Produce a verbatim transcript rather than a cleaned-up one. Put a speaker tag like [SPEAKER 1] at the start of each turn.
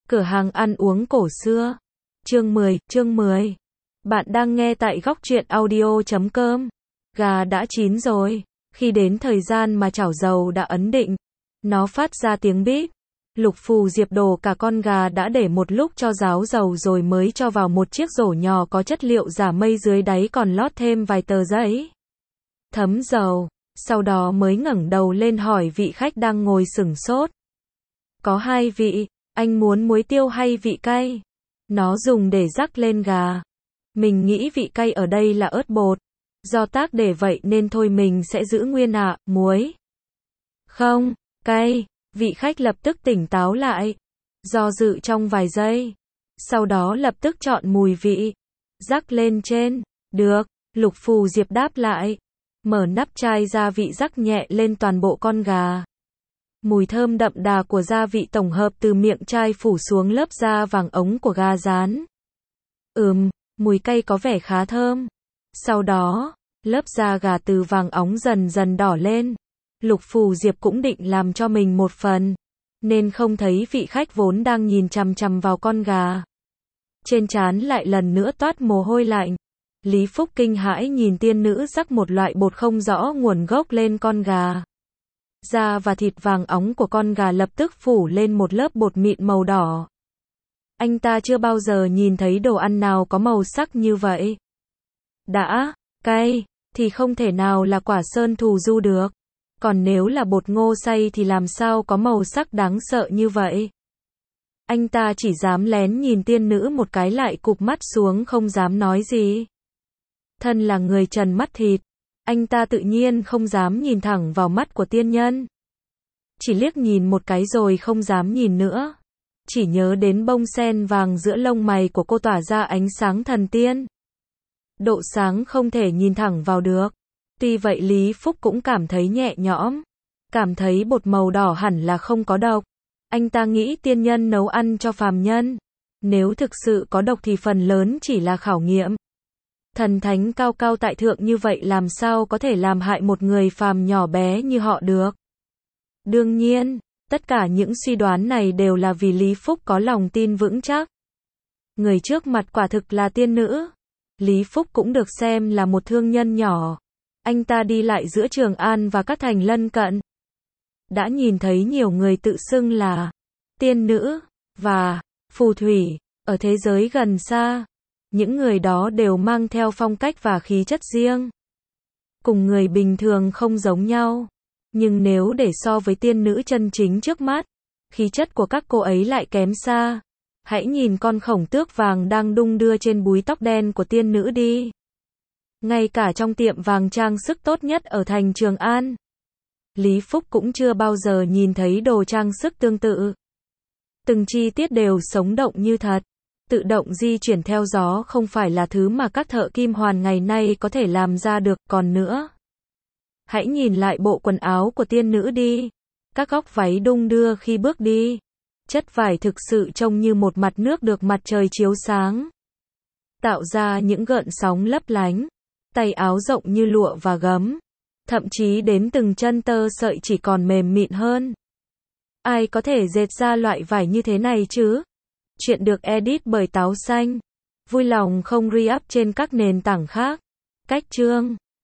[SPEAKER 1] Cửa hàng ăn uống cổ xưa. Chương mười, chương mười. Bạn đang nghe tại góc truyện audio chấm com. Gà đã chín rồi. Khi đến thời gian mà chảo dầu đã ấn định, nó phát ra tiếng bíp. Lục Phù Diệp đổ cả con gà đã để một lúc cho ráo dầu rồi mới cho vào một chiếc rổ nhỏ có chất liệu giả mây, dưới đáy còn lót thêm vài tờ giấy thấm dầu. Sau đó mới ngẩng đầu lên hỏi vị khách đang ngồi sửng sốt. Có hai vị, anh muốn muối tiêu hay vị cay? Nó dùng để rắc lên gà. Mình nghĩ vị cay ở đây là ớt bột. Do tác để vậy nên thôi mình sẽ giữ nguyên ạ, à, muối. Không, cay. Vị khách lập tức tỉnh táo lại. Do dự trong vài giây. Sau đó lập tức chọn mùi vị. Rắc lên trên. Được, Lục Phù Diệp đáp lại. Mở nắp chai gia vị rắc nhẹ lên toàn bộ con gà. Mùi thơm đậm đà của gia vị tổng hợp từ miệng chai phủ xuống lớp da vàng ống của gà rán. Ừm, mùi cay có vẻ khá thơm. Sau đó, lớp da gà từ vàng óng dần dần đỏ lên. Lục Phù Diệp cũng định làm cho mình một phần, nên không thấy vị khách vốn đang nhìn chằm chằm vào con gà. Trên trán lại lần nữa toát mồ hôi lạnh. Lý Phúc kinh hãi nhìn tiên nữ rắc một loại bột không rõ nguồn gốc lên con gà. Da và thịt vàng óng của con gà lập tức phủ lên một lớp bột mịn màu đỏ. Anh ta chưa bao giờ nhìn thấy đồ ăn nào có màu sắc như vậy. Đã cay thì không thể nào là quả sơn thù du được. Còn nếu là bột ngô xay thì làm sao có màu sắc đáng sợ như vậy. Anh ta chỉ dám lén nhìn tiên nữ một cái lại cụp mắt xuống không dám nói gì. Thân là người trần mắt thịt, anh ta tự nhiên không dám nhìn thẳng vào mắt của tiên nhân. Chỉ liếc nhìn một cái rồi không dám nhìn nữa. Chỉ nhớ đến bông sen vàng giữa lông mày của cô tỏa ra ánh sáng thần tiên. Độ sáng không thể nhìn thẳng vào được. Tuy vậy Lý Phúc cũng cảm thấy nhẹ nhõm. Cảm thấy bột màu đỏ hẳn là không có độc. Anh ta nghĩ tiên nhân nấu ăn cho phàm nhân. Nếu thực sự có độc thì phần lớn chỉ là khảo nghiệm. Thần thánh cao cao tại thượng như vậy làm sao có thể làm hại một người phàm nhỏ bé như họ được. Đương nhiên, tất cả những suy đoán này đều là vì Lý Phúc có lòng tin vững chắc. Người trước mặt quả thực là tiên nữ. Lý Phúc cũng được xem là một thương nhân nhỏ. Anh ta đi lại giữa Trường An và các thành lân cận. Đã nhìn thấy nhiều người tự xưng là tiên nữ và phù thủy ở thế giới gần xa. Những người đó đều mang theo phong cách và khí chất riêng. Cùng người bình thường không giống nhau. Nhưng nếu để so với tiên nữ chân chính trước mắt, khí chất của các cô ấy lại kém xa. Hãy nhìn con khổng tước vàng đang đung đưa trên búi tóc đen của tiên nữ đi. Ngay cả trong tiệm vàng trang sức tốt nhất ở thành Trường An, Lý Phúc cũng chưa bao giờ nhìn thấy đồ trang sức tương tự. Từng chi tiết đều sống động như thật. Tự động di chuyển theo gió không phải là thứ mà các thợ kim hoàn ngày nay có thể làm ra được. Còn nữa, hãy nhìn lại bộ quần áo của tiên nữ đi. Các góc váy đung đưa khi bước đi. Chất vải thực sự trông như một mặt nước được mặt trời chiếu sáng, tạo ra những gợn sóng lấp lánh. Tay áo rộng như lụa và gấm. Thậm chí đến từng chân tơ sợi chỉ còn mềm mịn hơn. Ai có thể dệt ra loại vải như thế này chứ? Chuyện được edit bởi Táo Xanh. Vui lòng không re-up trên các nền tảng khác. Cách chương